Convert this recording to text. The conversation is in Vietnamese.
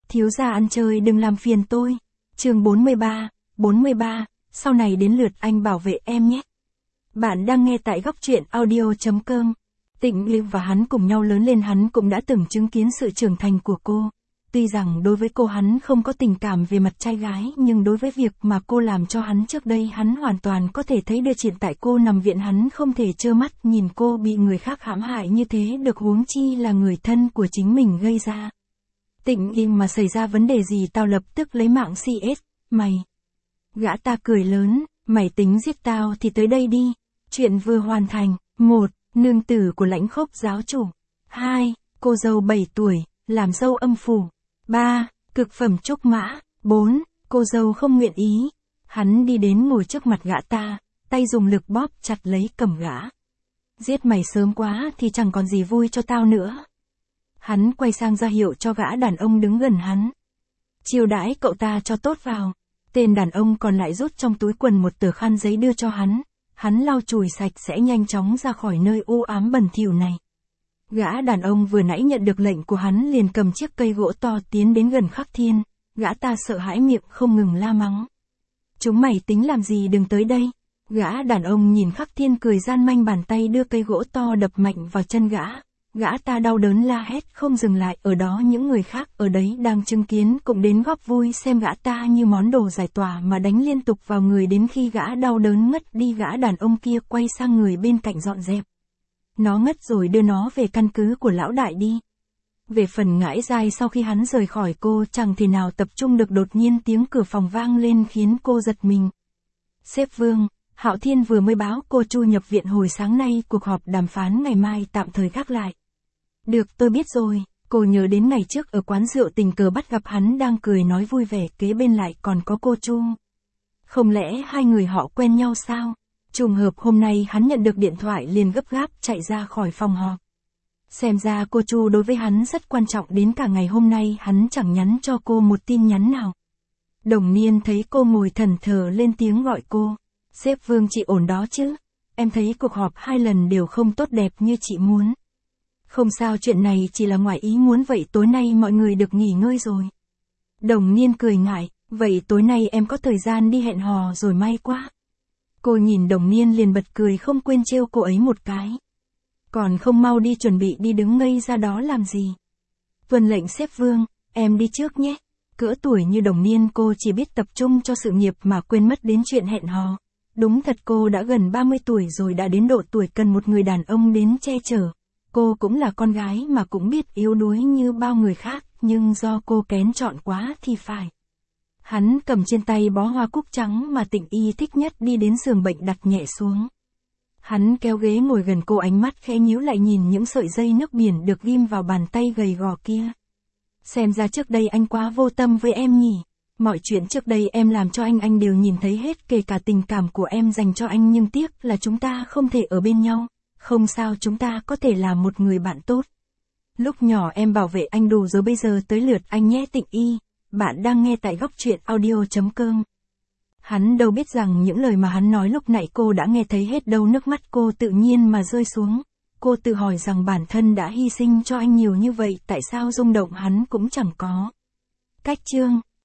Thiếu gia ăn chơi đừng làm phiền tôi. Chương 43, sau này đến lượt anh bảo vệ em nhé. Bạn đang nghe tại góc truyện audio.com. Tịnh Lưu và hắn cùng nhau lớn lên, hắn cũng đã từng chứng kiến sự trưởng thành của cô. Tuy rằng đối với cô hắn không có tình cảm về mặt trai gái, nhưng đối với việc mà cô làm cho hắn trước đây hắn hoàn toàn có thể thấy được. Hiện tại cô nằm viện, hắn không thể trơ mắt nhìn cô bị người khác hãm hại như thế được, huống chi là người thân của chính mình gây ra. Tịnh Lưu mà xảy ra vấn đề gì tao lập tức lấy mạng CS, mày. Gã ta cười lớn, mày tính giết tao thì tới đây đi. Chuyện vừa hoàn thành. 1. Nương tử của Lãnh Khốc giáo chủ. 2. Cô dâu 7 tuổi, làm dâu âm phủ. 3. Cực phẩm trúc mã. 4. Cô dâu không nguyện ý. Hắn đi đến ngồi trước mặt gã ta, tay dùng lực bóp chặt lấy cầm gã. Giết mày sớm quá thì chẳng còn gì vui cho tao nữa. Hắn quay sang ra hiệu cho gã đàn ông đứng gần hắn. Chiêu đãi cậu ta cho tốt vào. Tên đàn ông còn lại rút trong túi quần một tờ khăn giấy đưa cho hắn. Hắn lau chùi sạch sẽ nhanh chóng ra khỏi nơi u ám bẩn thỉu này. Gã đàn ông vừa nãy nhận được lệnh của hắn liền cầm chiếc cây gỗ to tiến đến gần Khắc Thiên. Gã ta sợ hãi miệng không ngừng la mắng. Chúng mày tính làm gì, đừng tới đây. Gã đàn ông nhìn Khắc Thiên cười gian manh, bàn tay đưa cây gỗ to đập mạnh vào chân gã. Gã ta đau đớn la hét không dừng lại. Ở đó những người khác ở đấy đang chứng kiến cũng đến góp vui xem gã ta như món đồ giải tỏa mà đánh liên tục vào người đến khi gã đau đớn ngất đi. Gã đàn ông kia quay sang người bên cạnh dọn dẹp. Nó ngất rồi, đưa nó về căn cứ của lão đại đi. Về phần Ngãi Giai, sau khi hắn rời khỏi cô chẳng thể nào tập trung được, đột nhiên tiếng cửa phòng vang lên khiến cô giật mình. Sếp Vương, Hạo Thiên vừa mới báo cô Chu nhập viện hồi sáng nay, cuộc họp đàm phán ngày mai tạm thời gác lại. Được, tôi biết rồi. Cô nhớ đến ngày trước ở quán rượu tình cờ bắt gặp hắn đang cười nói vui vẻ, kế bên lại còn có cô Chu. Không lẽ hai người họ quen nhau sao? Trùng hợp hôm nay hắn nhận được điện thoại liền gấp gáp chạy ra khỏi phòng họp. Xem ra cô Chu đối với hắn rất quan trọng, đến cả ngày hôm nay hắn chẳng nhắn cho cô một tin nhắn nào. Đồng Niên thấy cô ngồi thẫn thờ lên tiếng gọi cô. Sếp Vương, chị ổn đó chứ? Em thấy cuộc họp 2 lần đều không tốt đẹp như chị muốn. Không sao, chuyện này chỉ là ngoài ý muốn. Vậy tối nay mọi người được nghỉ ngơi rồi. Đồng Niên cười ngại, vậy tối nay em có thời gian đi hẹn hò rồi, may quá. Cô nhìn Đồng Niên liền bật cười, không quên trêu cô ấy một cái. Còn không mau đi chuẩn bị đi, đứng ngây ra đó làm gì? Vâng lệnh sếp Vương, em đi trước nhé. Cỡ tuổi như Đồng Niên, cô chỉ biết tập trung cho sự nghiệp mà quên mất đến chuyện hẹn hò. Đúng thật, cô đã gần 30 tuổi rồi, đã đến độ tuổi cần một người đàn ông đến che chở. Cô cũng là con gái mà cũng biết yếu đuối như bao người khác, nhưng do cô kén chọn quá thì phải. Hắn cầm trên tay bó hoa cúc trắng mà Tịnh Y thích nhất, đi đến giường bệnh đặt nhẹ xuống. Hắn kéo ghế ngồi gần cô, ánh mắt khẽ nhíu lại nhìn những sợi dây nước biển được ghim vào bàn tay gầy gò kia. Xem ra trước đây anh quá vô tâm với em nhỉ. Mọi chuyện trước đây em làm cho anh đều nhìn thấy hết, kể cả tình cảm của em dành cho anh, nhưng tiếc là chúng ta không thể ở bên nhau. Không sao, chúng ta có thể là một người bạn tốt. Lúc nhỏ em bảo vệ anh đủ rồi, bây giờ tới lượt anh nhé. Tịnh Y, bạn đang nghe tại góc truyện audio.com. Hắn đâu biết rằng những lời mà hắn nói lúc nãy cô đã nghe thấy hết đâu. Nước mắt cô tự nhiên mà rơi xuống. Cô tự hỏi rằng bản thân đã hy sinh cho anh nhiều như vậy, tại sao rung động hắn cũng chẳng có. Cách chương